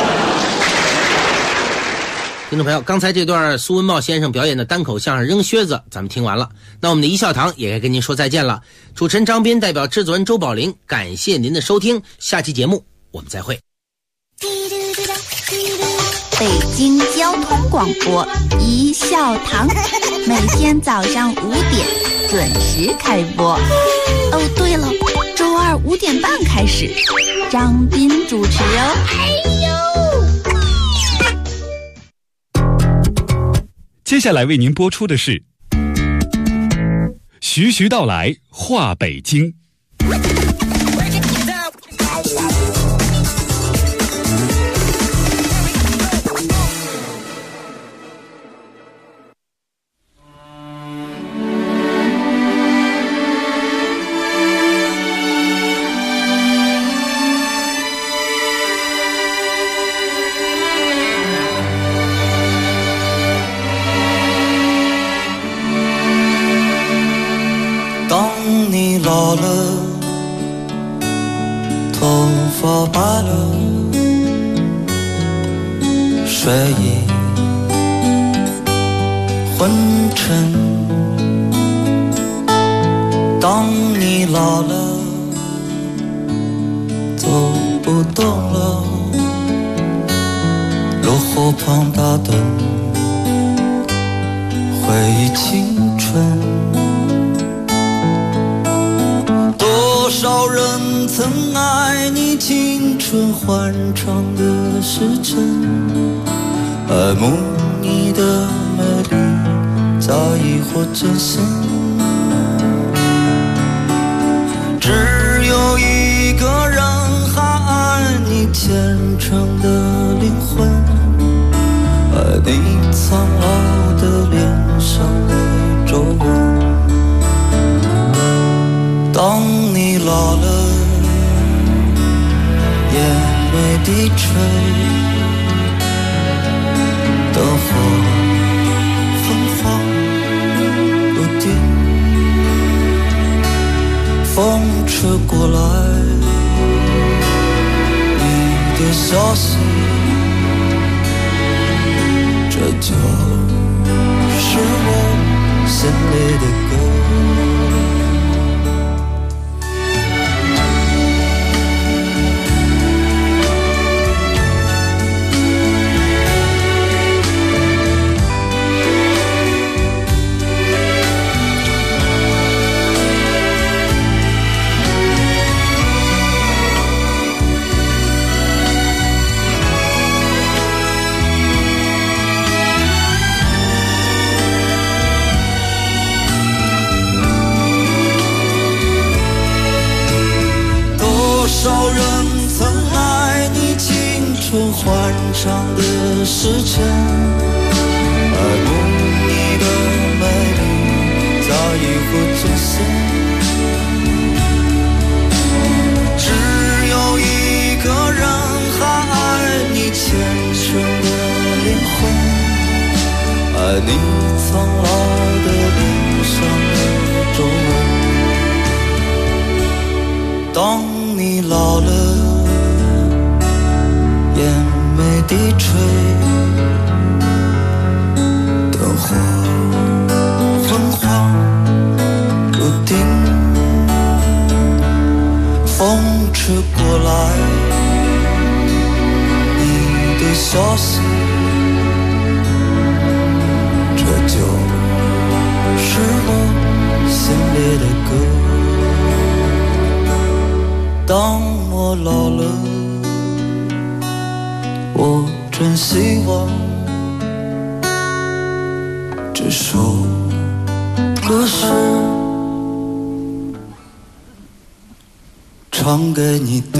听众朋友，刚才这段苏文茂先生表演的单口相声《扔靴子》咱们听完了，那我们的一笑堂也该跟您说再见了。主持人张斌代表制作人周宝林，感谢您的收听，下期节目我们再会。 北京交通广播一笑堂，每天早上5点准时开播。哦，对了，周2 5点半开始，张斌主持哦。哎呦！ 接下来为您播出的是徐徐道来话北京。 你老了，头发白了，睡意昏沉。当你老了，走不动了，路后旁打盹，回忆青春。多少人曾爱你青春欢畅的时辰，爱慕你的美丽，在意或真心。只有一个人还爱你虔诚的灵魂，爱你苍老的脸上的皱纹。当你老了，眼眉低垂，灯火芬芳不定，风吹过来，你的的消息，这就是我心里的歌。多少人曾爱你青春欢畅的时间，爱慕你的美丽早已不存现，只有一个人还爱你虔诚的灵魂，爱你苍老的脸上的皱纹。当你老了，眼眉低垂，灯火昏黄不定，风吹过来你的消息，这就是我心里的歌。当我老了，我真希望这首歌是唱给你的。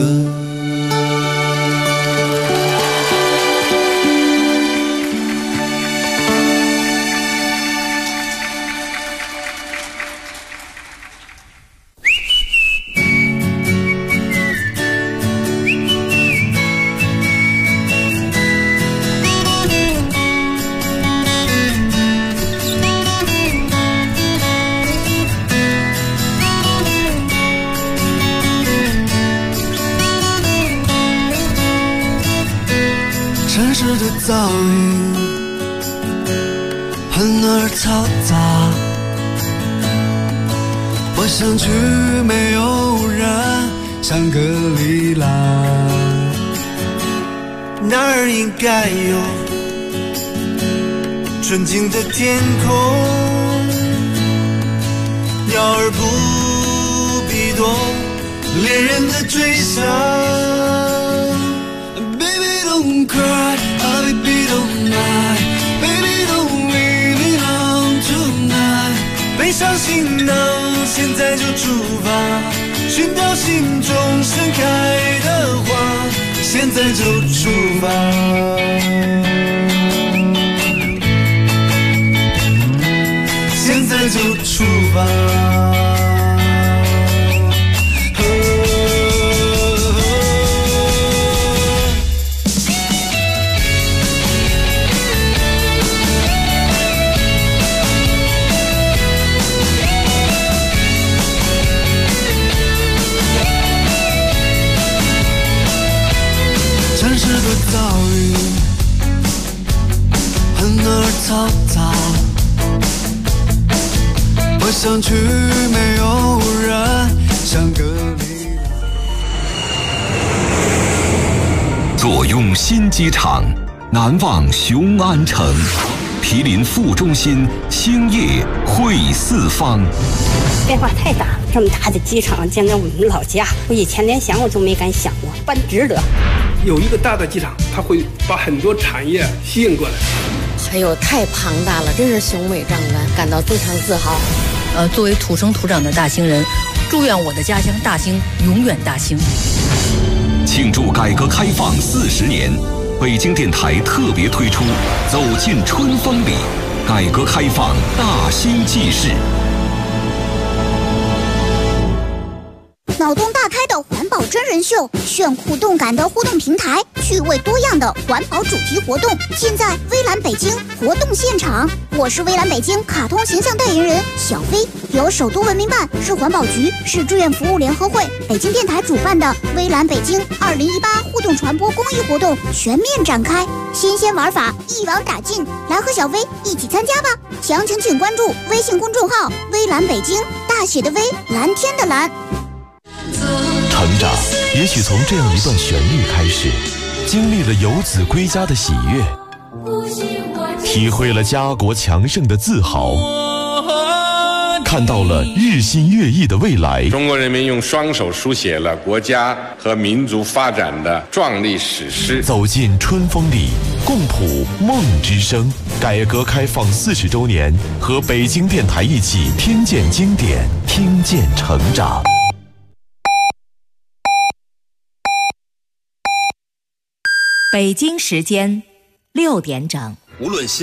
城市的噪音很而嘈杂，我想去没有人香格里拉，那儿应该有纯净的天空，鸟儿不必多恋人的追想。Don't cry, oh baby don't lie, baby don't leave me alone tonight。背上行囊，现在就出发，寻找心中盛开的花，现在就出发，现在就出发。城市的噪音很而嘈杂，我想去没有人香格里拉。 坐拥新机场，难忘雄安城，毗邻副中心，兴业汇四方。 变化太大了，这么大的机场建在我们老家，我以前连想我都没敢想过，办值得。 有一个大的机场，它会把很多产业吸引过来。 哎呦，太庞大了，真是雄伟壮观，感到非常自豪。 作为土生土长的大兴人，祝愿我的家乡大兴永远大兴。 庆祝改革开放40年，北京电台特别推出《走进春风里》，改革开放大兴纪事。 脑洞大开的环保真人人秀，炫酷动感的互动平台，趣味多样的环保主题活动，尽在微蓝北京活动现场。我是微蓝北京卡通形象代言人小飞，由首都文明办、市环保局、市志愿服务联合会、北京电台主办的微蓝北京2018互动传播公益活动全面展开，新鲜玩法一网打尽，来和小飞一起参加吧！详情请关注微信公众号“微蓝北京”，大写的微，蓝天的蓝。 成长也许从这样一段旋律开始，经历了游子归家的喜悦，体会了家国强盛的自豪，看到了日新月异的未来。 中国人民用双手书写了国家和民族发展的壮丽史诗。 走进春风里，共谱梦之声。改革开放40周年，和北京电台一起听见经典，听见成长。 北京时间6点整。 无论